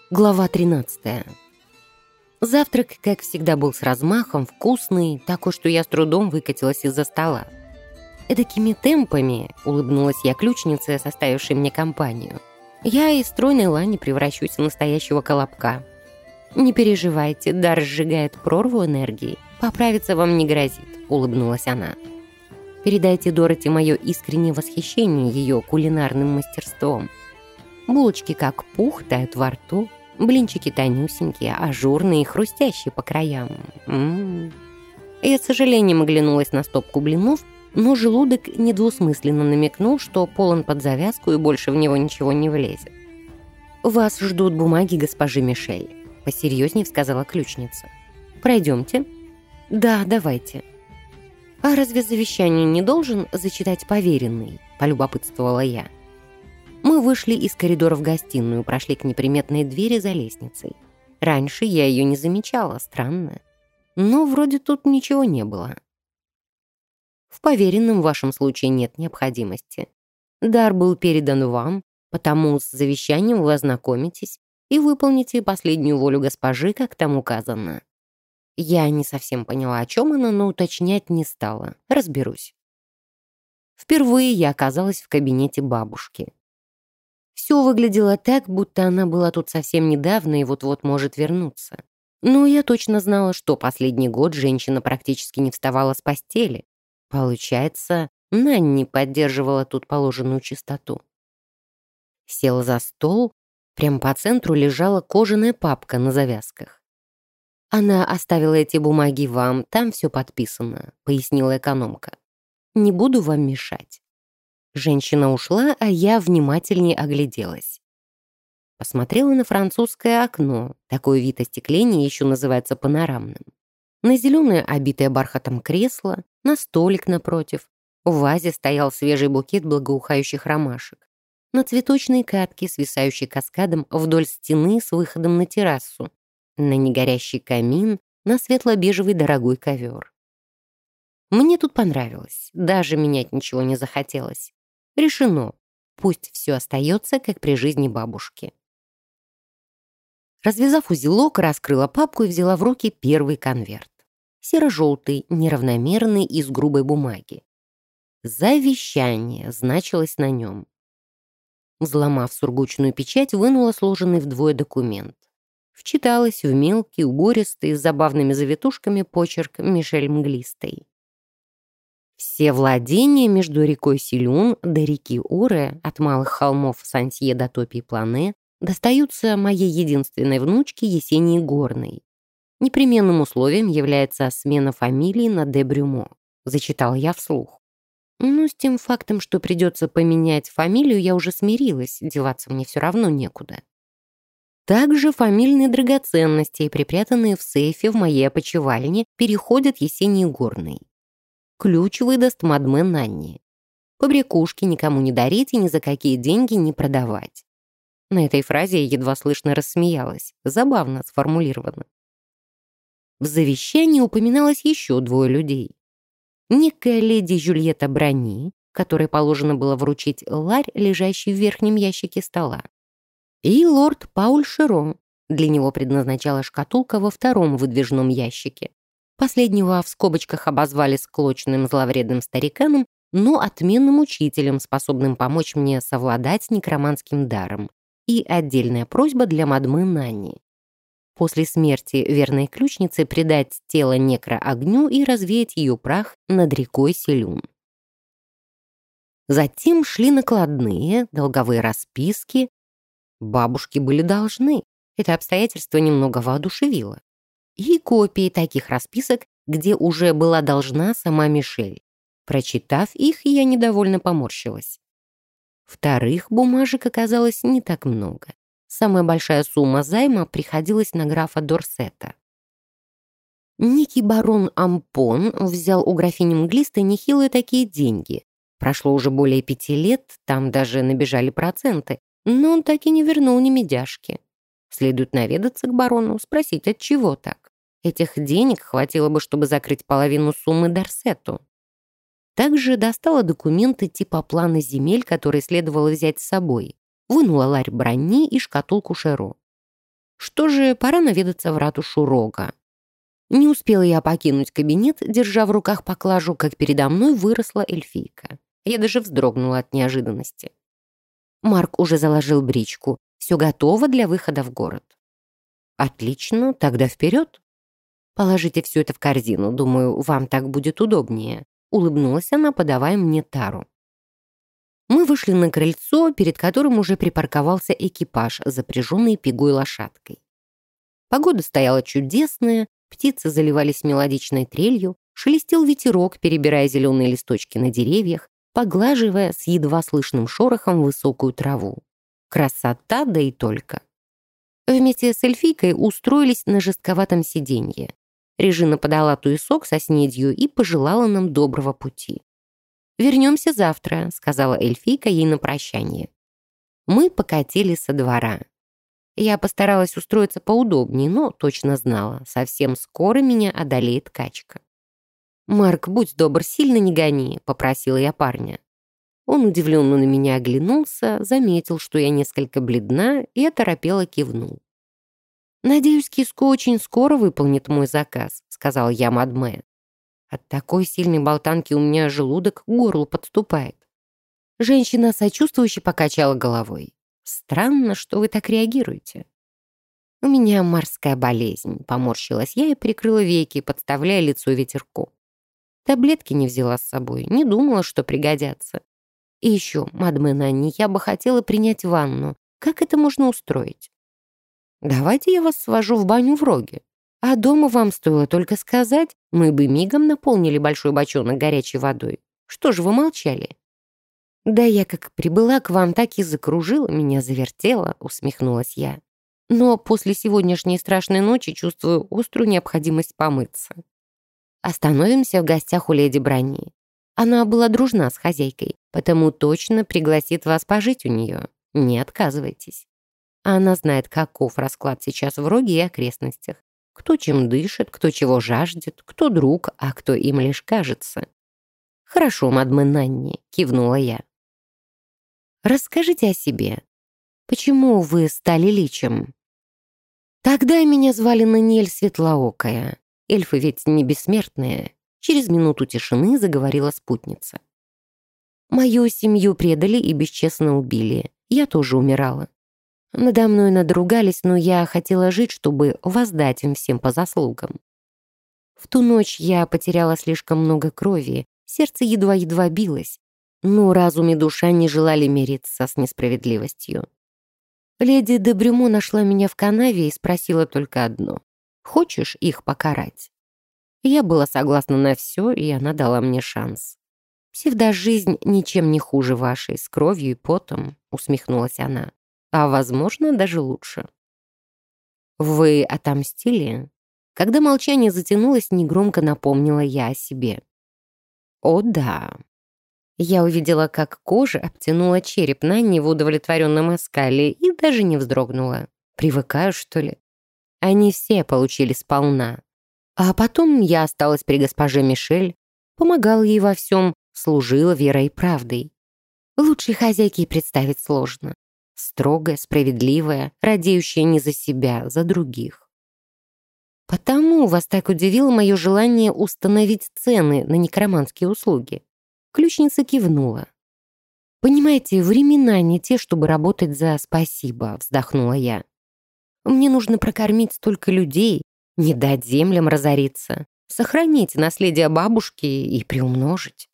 Глава 13. Завтрак, как всегда, был с размахом, вкусный, такой, что я с трудом выкатилась из-за стола. Эдакими темпами, улыбнулась я ключнице, составившей мне компанию, я из стройной лани превращусь в настоящего колобка. «Не переживайте, дар сжигает прорву энергии, поправиться вам не грозит», — улыбнулась она. «Передайте Дороти мое искреннее восхищение ее кулинарным мастерством. Булочки как пух тают во рту, блинчики тонюсенькие, ажурные и хрустящие по краям. Я с сожалением оглянулась на стопку блинов, но желудок недвусмысленно намекнул, что полон под завязку и больше в него ничего не влезет. «Вас ждут бумаги госпожи Мишель», — посерьезнее сказала ключница. «Пройдемте?» «Да, давайте». «А разве завещание не должен зачитать поверенный?» — полюбопытствовала я. Мы вышли из коридора в гостиную, прошли к неприметной двери за лестницей. Раньше я ее не замечала, странно. Но вроде тут ничего не было. В поверенном в вашем случае нет необходимости. Дар был передан вам, потому с завещанием вы ознакомитесь и выполните последнюю волю госпожи, как там указано. Я не совсем поняла, о чем она, но уточнять не стала. Разберусь. Впервые я оказалась в кабинете бабушки. Все выглядело так, будто она была тут совсем недавно и вот-вот может вернуться. Но я точно знала, что последний год женщина практически не вставала с постели. Получается, Нанни поддерживала тут положенную чистоту. Села за стол, прямо по центру лежала кожаная папка на завязках. «Она оставила эти бумаги вам, там все подписано», — пояснила экономка. «Не буду вам мешать». Женщина ушла, а я внимательнее огляделась. Посмотрела на французское окно. Такой вид остекления еще называется панорамным. На зеленое, обитое бархатом кресло, на столик напротив. В вазе стоял свежий букет благоухающих ромашек. На цветочной катке, свисающей каскадом вдоль стены с выходом на террасу. На негорящий камин, на светло-бежевый дорогой ковер. Мне тут понравилось, даже менять ничего не захотелось. Решено. Пусть все остается, как при жизни бабушки. Развязав узелок, раскрыла папку и взяла в руки первый конверт. Серо-желтый, неравномерный, из грубой бумаги. «Завещание» значилось на нем. Взломав сургучную печать, вынула сложенный вдвое документ. Вчиталась в мелкий, убористый, с забавными завитушками почерк Мишель Мглистой. Все владения между рекой Силюн до реки Оре, от малых холмов Сантье до топий Плане, достаются моей единственной внучке Есении Горной. Непременным условием является смена фамилии на де Брюмо, зачитала я вслух. Ну, с тем фактом, что придется поменять фамилию, я уже смирилась, деваться мне все равно некуда. Также фамильные драгоценности, припрятанные в сейфе в моей опочивальне, переходят Есении Горной. Ключ выдаст мадме Нанни. Побрякушки никому не дарить и ни за какие деньги не продавать. На этой фразе я едва слышно рассмеялась. Забавно сформулировано. В завещании упоминалось еще двое людей. Некая леди Жюльетта Брани, которой положено было вручить ларь, лежащий в верхнем ящике стола. И лорд Пауль Широ. Для него предназначалась шкатулка во втором выдвижном ящике. Последнего в скобочках обозвали склочным зловредным стариканом, но отменным учителем, способным помочь мне совладать с некроманским даром. И отдельная просьба для мадмы Нанни. После смерти верной ключницы предать тело некро огню и развеять ее прах над рекой Силюн. Затем шли накладные, долговые расписки. Бабушки были должны. Это обстоятельство немного воодушевило. И копии таких расписок, где уже была должна сама Мишель. Прочитав их, я недовольно поморщилась. Вторых бумажек оказалось не так много. Самая большая сумма займа приходилась на графа Дорсета. Некий барон Ампон взял у графини Мглистой нехилые такие деньги. Прошло уже более 5 лет, там даже набежали проценты, но он так и не вернул ни медяшки. Следует наведаться к барону, спросить, от чего так. Этих денег хватило бы, чтобы закрыть половину суммы Дорсету. Также достала документы типа плана земель, которые следовало взять с собой. Вынула ларь Брани и шкатулку Широ. Что же, пора наведаться в ратушу Рога. Не успела я покинуть кабинет, держа в руках поклажу, как передо мной выросла эльфийка. Я даже вздрогнула от неожиданности. Марк уже заложил бричку. Все готово для выхода в город. Отлично, тогда вперед. Положите все это в корзину, думаю, вам так будет удобнее. Улыбнулась она, подавая мне тару. Мы вышли на крыльцо, перед которым уже припарковался экипаж, запряженный пегой лошадкой. Погода стояла чудесная, птицы заливались мелодичной трелью, шелестел ветерок, перебирая зеленые листочки на деревьях, поглаживая с едва слышным шорохом высокую траву. Красота, да и только. Вместе с эльфийкой устроились на жестковатом сиденье. Режина подала туесок со снедью и пожелала нам доброго пути. «Вернемся завтра», — сказала эльфийка ей на прощание. Мы покатили со двора. Я постаралась устроиться поудобнее, но точно знала, совсем скоро меня одолеет качка. «Марк, будь добр, сильно не гони», — попросила я парня. Он удивленно на меня оглянулся, заметил, что я несколько бледна, и оторопело кивнул. «Надеюсь, киску очень скоро выполнит мой заказ», — сказал я Мадме. От такой сильной болтанки у меня желудок к горлу подступает. Женщина сочувствующе покачала головой. «Странно, что вы так реагируете». «У меня морская болезнь», — поморщилась я и прикрыла веки, подставляя лицо ветерку. Таблетки не взяла с собой, не думала, что пригодятся. И еще, мадме Нанни, я бы хотела принять ванну. Как это можно устроить? Давайте я вас свожу в баню в Роге. А дома вам стоило только сказать, мы бы мигом наполнили большой бочонок горячей водой. Что же вы молчали? Да я как прибыла к вам, так и закружила, меня завертела, усмехнулась я. Но после сегодняшней страшной ночи чувствую острую необходимость помыться. Остановимся в гостях у леди Бранни. Она была дружна с хозяйкой, потому точно пригласит вас пожить у нее. Не отказывайтесь. Она знает, каков расклад сейчас в Роге и окрестностях. Кто чем дышит, кто чего жаждет, кто друг, а кто им лишь кажется. «Хорошо, мадме Нанни», — кивнула я. «Расскажите о себе. Почему вы стали личем?» Тогда меня звали Наниэль Светлоокая. Эльфы ведь не бессмертные. Через минуту тишины заговорила спутница. Мою семью предали и бесчестно убили. Я тоже умирала. Надо мной надругались, но я хотела жить, чтобы воздать им всем по заслугам. В ту ночь я потеряла слишком много крови, сердце едва-едва билось, но разум и душа не желали мириться с несправедливостью. Леди де Брюмо нашла меня в канаве и спросила только одно: «Хочешь их покарать?» Я была согласна на все, и она дала мне шанс. «Псевдожизнь ничем не хуже вашей, с кровью и потом», — усмехнулась она. «А, возможно, даже лучше». «Вы отомстили?» Когда молчание затянулось, негромко напомнила я о себе. «О, да». Я увидела, как кожа обтянула череп Нанни в удовлетворенном оскале и даже не вздрогнула. Привыкаю, что ли? Они все получили сполна. А потом я осталась при госпоже Мишель, помогала ей во всем, служила верой и правдой. Лучшей хозяйки и представить сложно. Строгая, справедливая, радеющая не за себя, за других. Потому вас так удивило мое желание установить цены на некроманские услуги. Ключница кивнула. «Понимаете, времена не те, чтобы работать за спасибо», — вздохнула я. «Мне нужно прокормить столько людей, не дать землям разориться, сохранить наследие бабушки и приумножить».